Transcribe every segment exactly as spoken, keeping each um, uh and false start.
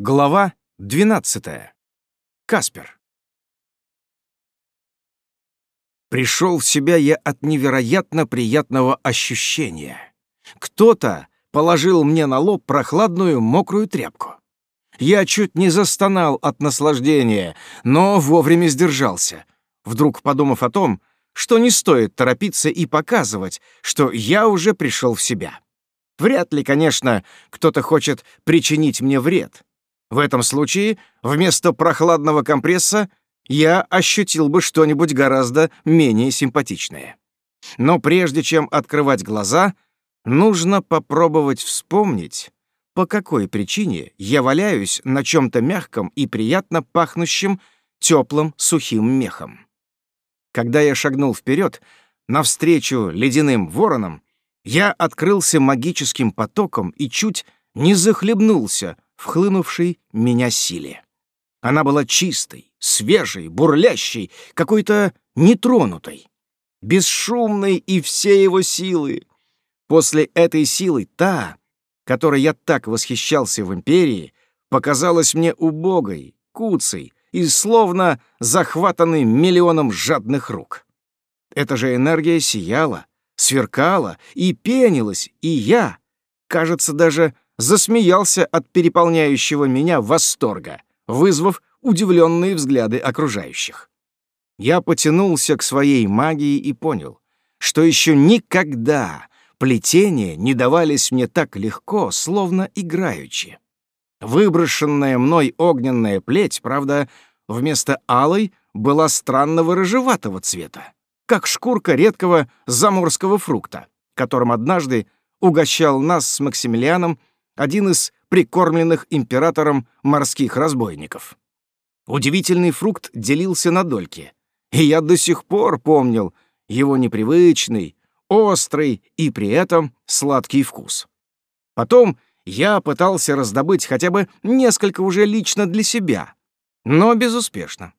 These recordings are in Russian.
Глава двенадцатая. Каспер. Пришел в себя я от невероятно приятного ощущения. Кто-то положил мне на лоб прохладную мокрую тряпку. Я чуть не застонал от наслаждения, но вовремя сдержался, вдруг подумав о том, что не стоит торопиться и показывать, что я уже пришел в себя. Вряд ли, конечно, кто-то хочет причинить мне вред. В этом случае вместо прохладного компресса я ощутил бы что-нибудь гораздо менее симпатичное. Но прежде чем открывать глаза, нужно попробовать вспомнить, по какой причине я валяюсь на чем-то мягком и приятно пахнущем теплым сухим мехом. Когда я шагнул вперед, навстречу ледяным воронам, я открылся магическим потоком и чуть не захлебнулся в хлынувшей меня силе. Она была чистой, свежей, бурлящей, какой-то нетронутой, бесшумной и все его силы. После этой силы та, которой я так восхищался в Империи, показалась мне убогой, куцей и словно захватанной миллионом жадных рук. Эта же энергия сияла, сверкала и пенилась, и я, кажется, даже засмеялся от переполняющего меня восторга, вызвав удивленные взгляды окружающих. Я потянулся к своей магии и понял, что еще никогда плетения не давались мне так легко, словно играючи. Выброшенная мной огненная плеть, правда, вместо алой была странного рыжеватого цвета, как шкурка редкого заморского фрукта, которым однажды угощал нас с Максимилианом один из прикормленных императором морских разбойников. Удивительный фрукт делился на дольки, и я до сих пор помнил его непривычный, острый и при этом сладкий вкус. Потом я пытался раздобыть хотя бы несколько уже лично для себя, но безуспешно.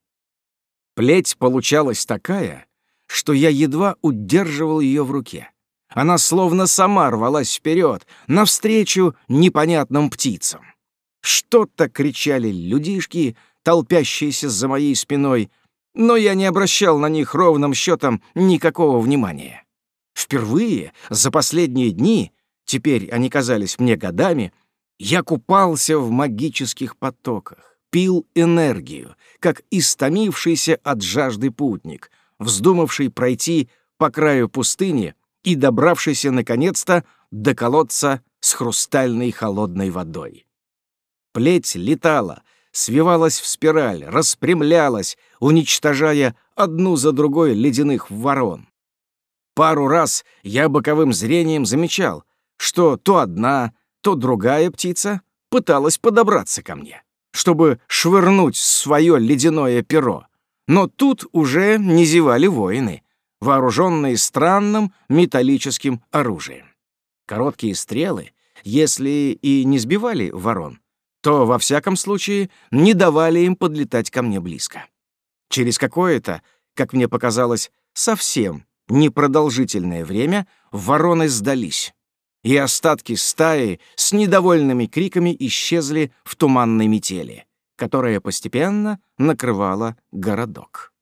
Плеть получалась такая, что я едва удерживал ее в руке. Она словно сама рвалась вперед, навстречу непонятным птицам. Что-то кричали людишки, толпящиеся за моей спиной, но я не обращал на них ровным счетом никакого внимания. Впервые за последние дни, теперь они казались мне годами, я купался в магических потоках, пил энергию, как истомившийся от жажды путник, вздумавший пройти по краю пустыни и добравшийся, наконец-то, до колодца с хрустальной холодной водой. Плеть летала, свивалась в спираль, распрямлялась, уничтожая одну за другой ледяных ворон. Пару раз я боковым зрением замечал, что то одна, то другая птица пыталась подобраться ко мне, чтобы швырнуть свое ледяное перо. Но тут уже не зевали воины, вооруженные странным металлическим оружием. Короткие стрелы, если и не сбивали ворон, то, во всяком случае, не давали им подлетать ко мне близко. Через какое-то, как мне показалось, совсем непродолжительное время вороны сдались, и остатки стаи с недовольными криками исчезли в туманной метели, которая постепенно накрывала городок.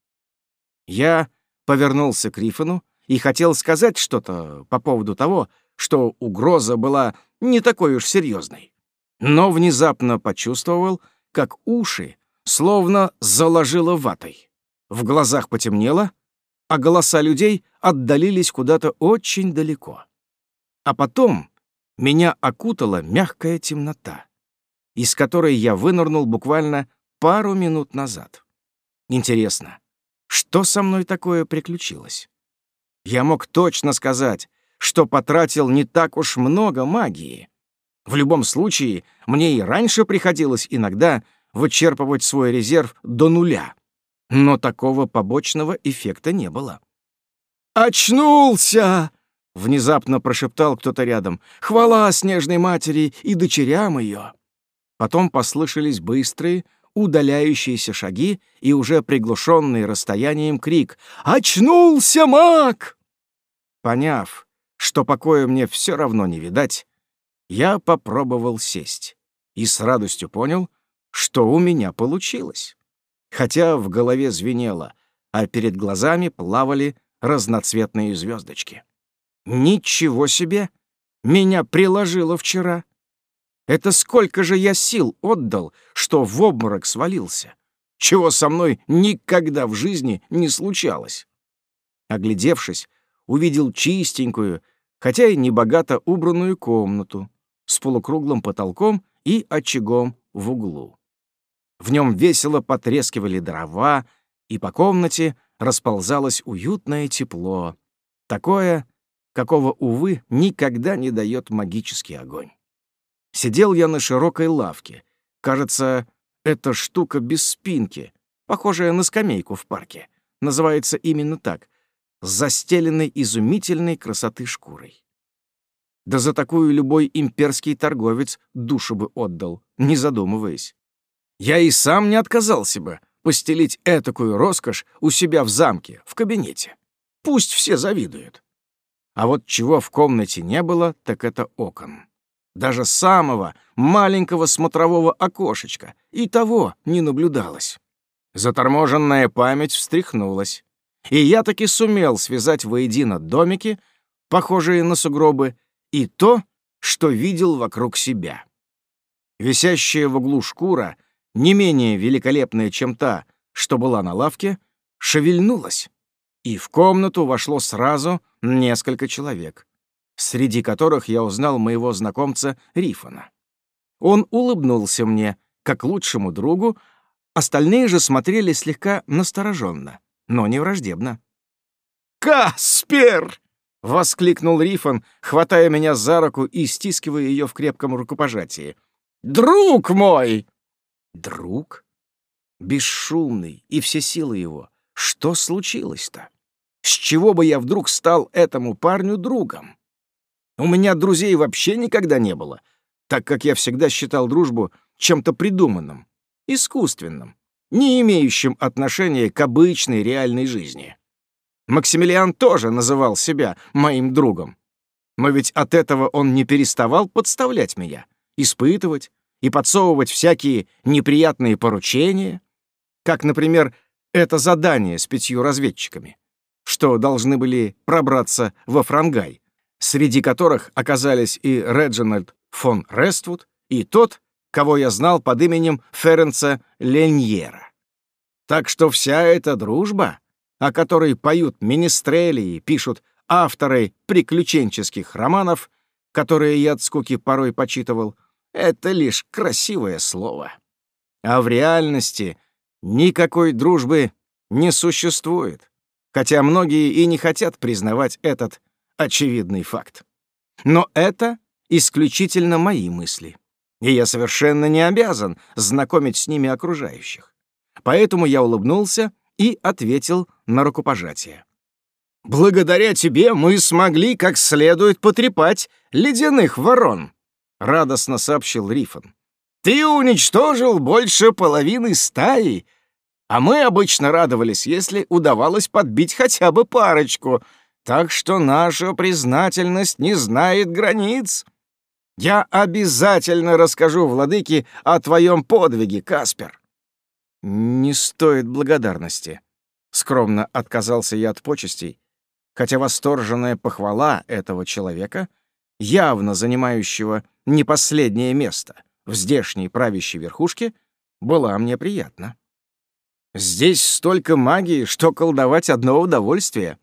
Я повернулся к Рифону и хотел сказать что-то по поводу того, что угроза была не такой уж серьезной, но внезапно почувствовал, как уши словно заложило ватой. В глазах потемнело, а голоса людей отдалились куда-то очень далеко. А потом меня окутала мягкая темнота, из которой я вынырнул буквально пару минут назад. Интересно, что со мной такое приключилось? Я мог точно сказать, что потратил не так уж много магии. В любом случае, мне и раньше приходилось иногда вычерпывать свой резерв до нуля, но такого побочного эффекта не было. «Очнулся!» — внезапно прошептал кто-то рядом. «Хвала Снежной Матери и дочерям ее!» Потом послышались быстрые, удаляющиеся шаги и уже приглушенный расстоянием крик «Очнулся, маг!». Поняв, что покоя мне все равно не видать, я попробовал сесть и с радостью понял, что у меня получилось. Хотя в голове звенело, а перед глазами плавали разноцветные звездочки. Ничего себе! Меня приложило вчера. Это сколько же я сил отдал, что в обморок свалился, чего со мной никогда в жизни не случалось. Оглядевшись, увидел чистенькую, хотя и небогато убранную комнату с полукруглым потолком и очагом в углу. В нем весело потрескивали дрова, и по комнате расползалось уютное тепло, такое, какого, увы, никогда не дает магический огонь. Сидел я на широкой лавке. Кажется, эта штука без спинки, похожая на скамейку в парке. Называется именно так, с застеленной изумительной красоты шкурой. Да за такую любой имперский торговец душу бы отдал, не задумываясь. Я и сам не отказался бы постелить этакую роскошь у себя в замке, в кабинете. Пусть все завидуют. А вот чего в комнате не было, так это окон. Даже самого маленького смотрового окошечка и того не наблюдалось. Заторможенная память встряхнулась, и я таки сумел связать воедино домики, похожие на сугробы, и то, что видел вокруг себя. Висящая в углу шкура, не менее великолепная, чем та, что была на лавке, шевельнулась, и в комнату вошло сразу несколько человек, среди которых я узнал моего знакомца Рифона. Он улыбнулся мне, как лучшему другу, остальные же смотрели слегка настороженно, но не враждебно. «Каспер!» — воскликнул Рифон, хватая меня за руку и стискивая ее в крепком рукопожатии. «Друг мой!» «Друг? Бесшумный, и все силы его. Что случилось-то? С чего бы я вдруг стал этому парню другом? У меня друзей вообще никогда не было, так как я всегда считал дружбу чем-то придуманным, искусственным, не имеющим отношения к обычной реальной жизни. Максимилиан тоже называл себя моим другом. Но ведь от этого он не переставал подставлять меня, испытывать и подсовывать всякие неприятные поручения, как, например, это задание с пятью разведчиками, что должны были пробраться во Франгай, среди которых оказались и Реджинальд фон Рествуд, и тот, кого я знал под именем Ференца Леньера. Так что вся эта дружба, о которой поют министрели и пишут авторы приключенческих романов, которые я от скуки порой почитывал, это лишь красивое слово. А в реальности никакой дружбы не существует, хотя многие и не хотят признавать этот очевидный факт. Но это исключительно мои мысли, и я совершенно не обязан знакомить с ними окружающих. Поэтому я улыбнулся и ответил на рукопожатие. «Благодаря тебе мы смогли как следует потрепать ледяных ворон», — радостно сообщил Рифон. «Ты уничтожил больше половины стаи, а мы обычно радовались, если удавалось подбить хотя бы парочку, так что наша признательность не знает границ. Я обязательно расскажу владыке о твоем подвиге, Каспер». «Не стоит благодарности», — скромно отказался я от почестей, хотя восторженная похвала этого человека, явно занимающего не последнее место в здешней правящей верхушке, была мне приятна. Здесь столько магии, что колдовать одно удовольствие.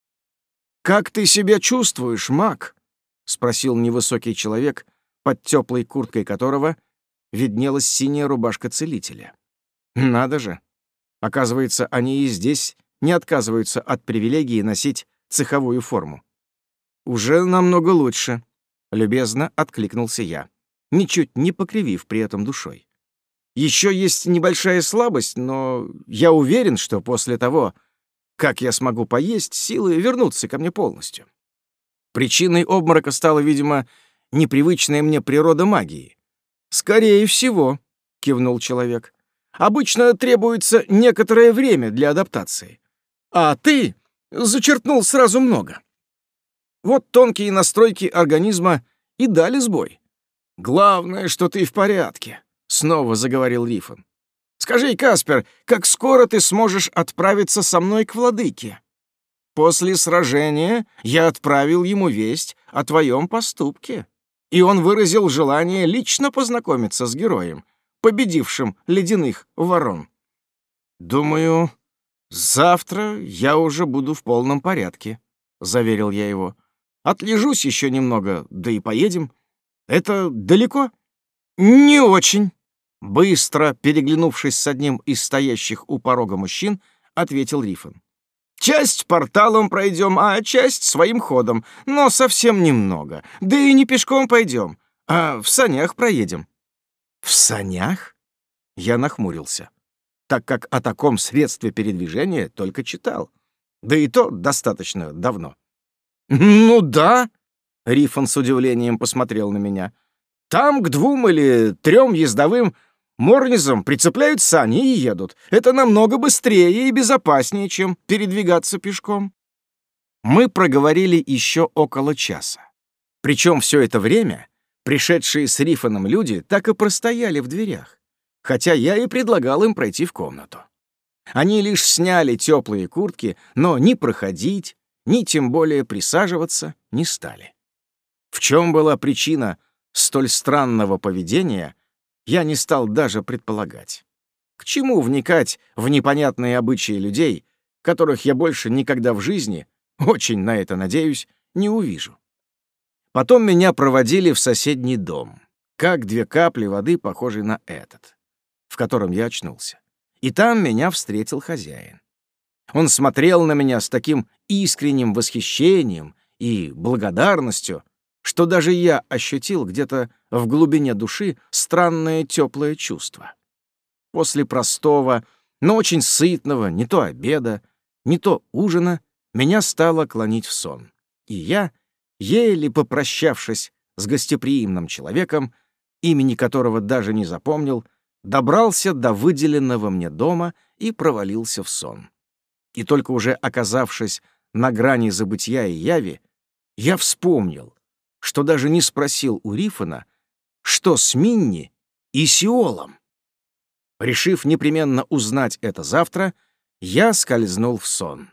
«Как ты себя чувствуешь, маг?» — спросил невысокий человек, под теплой курткой которого виднелась синяя рубашка целителя. Надо же! Оказывается, они и здесь не отказываются от привилегии носить цеховую форму. «Уже намного лучше», — любезно откликнулся я, ничуть не покривив при этом душой. «Еще есть небольшая слабость, но я уверен, что после того, как я смогу поесть, силы вернутся ко мне полностью. Причиной обморока стала, видимо, непривычная мне природа магии». «Скорее всего», — кивнул человек. «Обычно требуется некоторое время для адаптации. А ты зачерпнул сразу много. Вот тонкие настройки организма и дали сбой. Главное, что ты в порядке», — снова заговорил Рифон. «Скажи, Каспер, как скоро ты сможешь отправиться со мной к владыке? После сражения я отправил ему весть о твоем поступке, и он выразил желание лично познакомиться с героем, победившим ледяных ворон. Думаю, завтра я уже буду в полном порядке», — заверил я его. «Отлежусь еще немного, да и поедем. Это далеко?» «Не очень», — быстро переглянувшись с одним из стоящих у порога мужчин, ответил Рифон. «Часть порталом пройдем, а часть своим ходом, но совсем немного. Да и не пешком пойдем, а в санях проедем». «В санях?» Я нахмурился, так как о таком средстве передвижения только читал. Да и то достаточно давно. «Ну да», — Рифон с удивлением посмотрел на меня. «Там к двум или трем ездовым морнизам прицепляют сани и едут. Это намного быстрее и безопаснее, чем передвигаться пешком». Мы проговорили еще около часа. Причем все это время пришедшие с Рифоном люди так и простояли в дверях, хотя я и предлагал им пройти в комнату. Они лишь сняли теплые куртки, но ни проходить, ни тем более присаживаться не стали. В чем была причина столь странного поведения, я не стал даже предполагать. К чему вникать в непонятные обычаи людей, которых я больше никогда в жизни, очень на это надеюсь, не увижу? Потом меня проводили в соседний дом, как две капли воды, похожие на этот, в котором я очнулся. И там меня встретил хозяин. Он смотрел на меня с таким искренним восхищением и благодарностью, что даже я ощутил где-то в глубине души странное теплое чувство. После простого, но очень сытного не то обеда, не то ужина меня стало клонить в сон, и я, еле попрощавшись с гостеприимным человеком, имени которого даже не запомнил, добрался до выделенного мне дома и провалился в сон. И только уже оказавшись на грани забытья и яви, я вспомнил, что даже не спросил у Рифона, что с Минни и Сиолом. Решив непременно узнать это завтра, я скользнул в сон.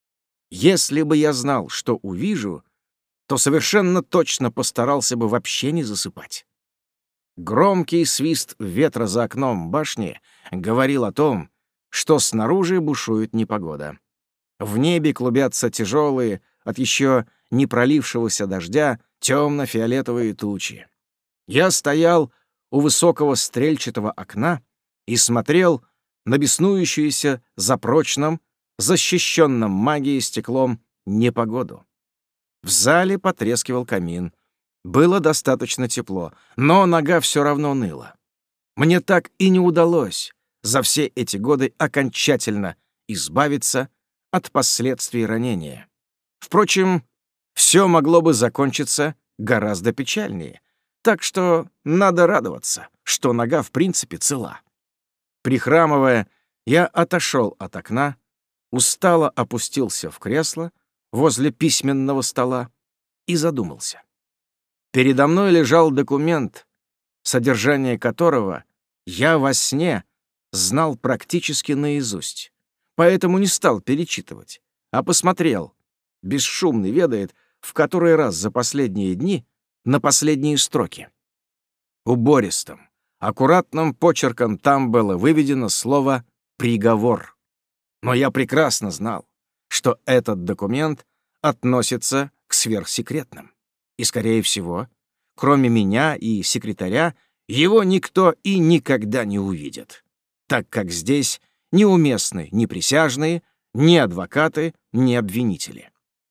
Если бы я знал, что увижу, то совершенно точно постарался бы вообще не засыпать. Громкий свист ветра за окном башни говорил о том, что снаружи бушует непогода. В небе клубятся тяжелые, от еще не пролившегося дождя, темно-фиолетовые тучи. Я стоял у высокого стрельчатого окна и смотрел на беснующуюся за прочным, защищенным магией стеклом непогоду. В зале потрескивал камин. Было достаточно тепло, но нога все равно ныла. Мне так и не удалось за все эти годы окончательно избавиться от последствий ранения. Впрочем, все могло бы закончиться гораздо печальнее, так что надо радоваться, что нога в принципе цела. Прихрамывая, я отошел от окна, устало опустился в кресло возле письменного стола и задумался. Передо мной лежал документ, содержание которого я во сне знал практически наизусть, поэтому не стал перечитывать, а посмотрел, бесшумный ведает, в который раз за последние дни, на последние строки. Убористым, аккуратным почерком там было выведено слово «приговор». Но я прекрасно знал, что этот документ относится к сверхсекретным. И, скорее всего, кроме меня и секретаря, его никто и никогда не увидит, так как здесь неуместны ни присяжные, ни адвокаты, ни обвинители.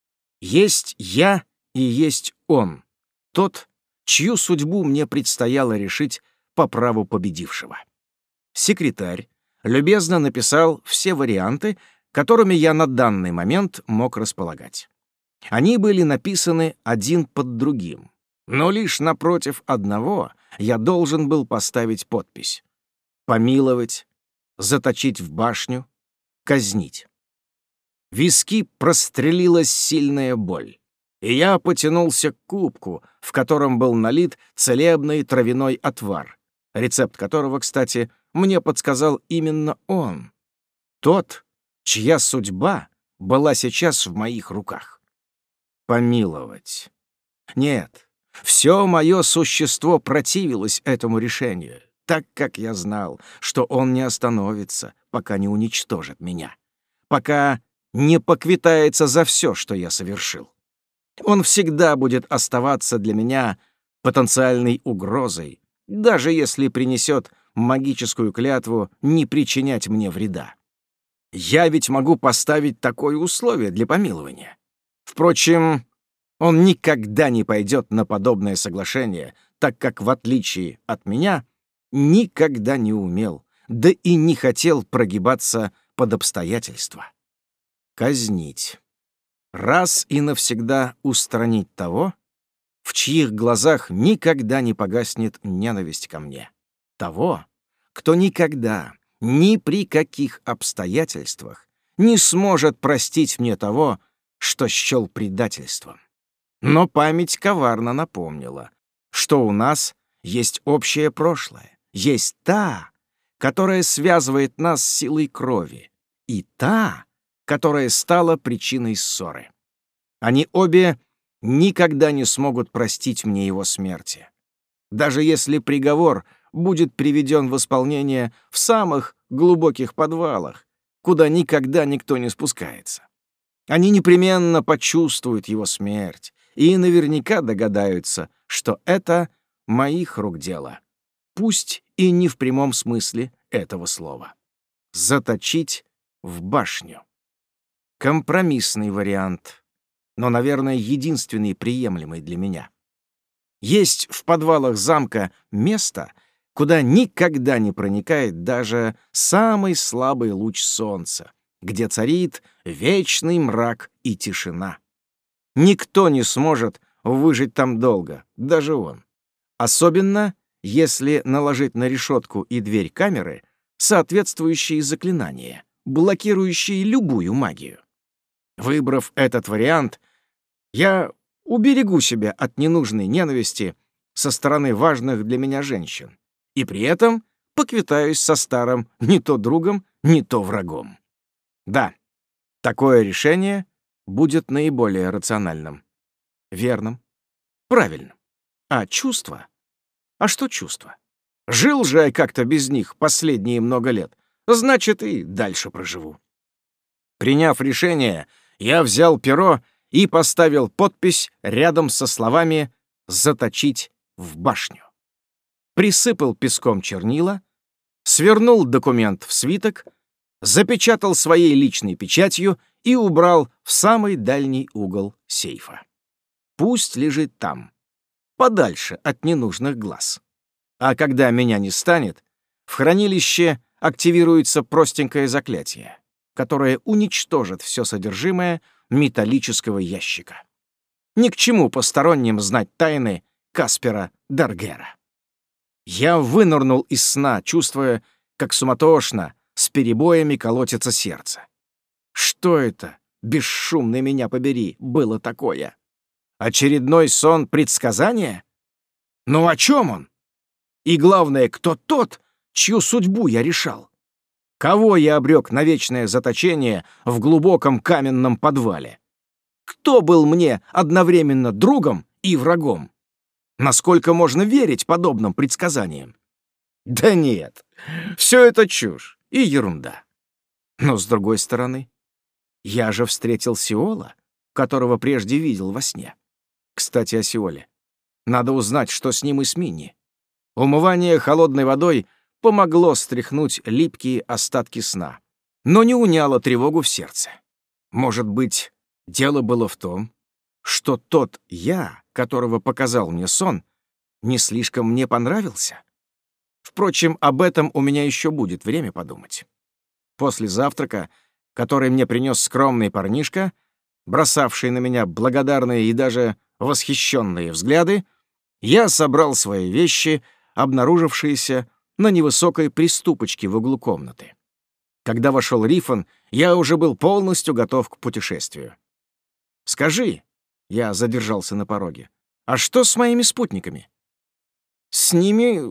Есть я и есть он, тот, чью судьбу мне предстояло решить по праву победившего. Секретарь любезно написал все варианты, которыми я на данный момент мог располагать. Они были написаны один под другим, но лишь напротив одного я должен был поставить подпись: помиловать, заточить в башню, казнить. Виски прострелилась сильная боль, и я потянулся к кубку, в котором был налит целебный травяной отвар, рецепт которого, кстати, мне подсказал именно он, тот, чья судьба была сейчас в моих руках. Помиловать. Нет, все мое существо противилось этому решению, так как я знал, что он не остановится, пока не уничтожит меня, пока не поквитается за все, что я совершил. Он всегда будет оставаться для меня потенциальной угрозой, даже если принесет магическую клятву не причинять мне вреда. Я ведь могу поставить такое условие для помилования. Впрочем, он никогда не пойдет на подобное соглашение, так как, в отличие от меня, никогда не умел, да и не хотел прогибаться под обстоятельства. Казнить. Раз и навсегда устранить того, в чьих глазах никогда не погаснет ненависть ко мне. Того, кто никогда, ни при каких обстоятельствах не сможет простить мне того, что счел предательством. Но память коварно напомнила, что у нас есть общее прошлое, есть та, которая связывает нас силой крови, и та, которая стала причиной ссоры. Они обе никогда не смогут простить мне его смерти. Даже если приговор будет приведен в исполнение в самых глубоких подвалах, куда никогда никто не спускается. Они непременно почувствуют его смерть и наверняка догадаются, что это моих рук дело, пусть и не в прямом смысле этого слова. Заточить в башню. Компромиссный вариант, но, наверное, единственный приемлемый для меня. Есть в подвалах замка место, куда никогда не проникает даже самый слабый луч солнца, где царит вечный мрак и тишина. Никто не сможет выжить там долго, даже он. Особенно, если наложить на решетку и дверь камеры соответствующие заклинания, блокирующие любую магию. Выбрав этот вариант, я уберегу себя от ненужной ненависти со стороны важных для меня женщин и при этом поквитаюсь со старым не то другом, не то врагом. Да, такое решение будет наиболее рациональным, верным, правильным. А чувства? А что чувства? Жил же я как-то без них последние много лет, значит, и дальше проживу. Приняв решение, я взял перо и поставил подпись рядом со словами «заточить в башню». Присыпал песком чернила, свернул документ в свиток, запечатал своей личной печатью и убрал в самый дальний угол сейфа. Пусть лежит там, подальше от ненужных глаз. А когда меня не станет, в хранилище активируется простенькое заклятие, которое уничтожит все содержимое металлического ящика. Ни к чему посторонним знать тайны Каспера Даргера. Я вынырнул из сна, чувствуя, как суматошно, с перебоями колотится сердце. Что это, бесшумный меня побери, было такое? Очередной сон предсказания? Ну о чем он? И главное, кто тот, чью судьбу я решал? Кого я обрек на вечное заточение в глубоком каменном подвале? Кто был мне одновременно другом и врагом? Насколько можно верить подобным предсказаниям? Да нет, все это чушь и ерунда. Но, с другой стороны, я же встретил Сиола, которого прежде видел во сне. Кстати, о Сиоле. Надо узнать, что с ним и с Минни. Умывание холодной водой помогло стряхнуть липкие остатки сна, но не уняло тревогу в сердце. Может быть, дело было в том, что тот я, которого показал мне сон, не слишком мне понравился? Впрочем, об этом у меня еще будет время подумать. После завтрака, который мне принес скромный парнишка, бросавший на меня благодарные и даже восхищенные взгляды, я собрал свои вещи, обнаружившиеся на невысокой приступочке в углу комнаты. Когда вошел Рифон, я уже был полностью готов к путешествию. «Скажи», — я задержался на пороге, — «а что с моими спутниками?» «С ними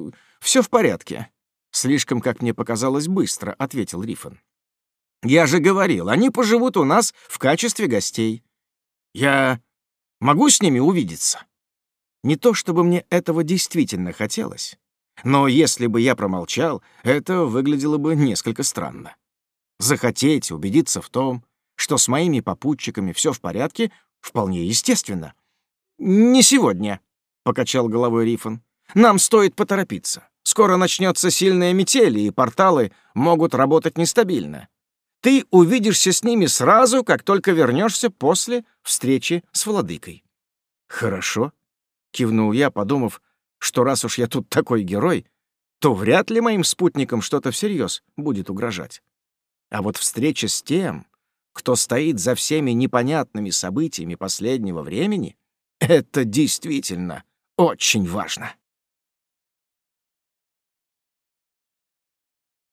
Все в порядке. Слишком, как мне показалось, быстро, — ответил Рифен. Я же говорил, они поживут у нас в качестве гостей. Я могу с ними увидеться? Не то чтобы мне этого действительно хотелось, но если бы я промолчал, это выглядело бы несколько странно. Захотеть убедиться в том, что с моими попутчиками все в порядке, вполне естественно. «Не сегодня», — покачал головой Рифен. «Нам стоит поторопиться. Скоро начнется сильная метель, и порталы могут работать нестабильно. Ты увидишься с ними сразу, как только вернешься после встречи с владыкой». «Хорошо», — кивнул я, подумав, что раз уж я тут такой герой, то вряд ли моим спутникам что-то всерьез будет угрожать. А вот встреча с тем, кто стоит за всеми непонятными событиями последнего времени, это действительно очень важно.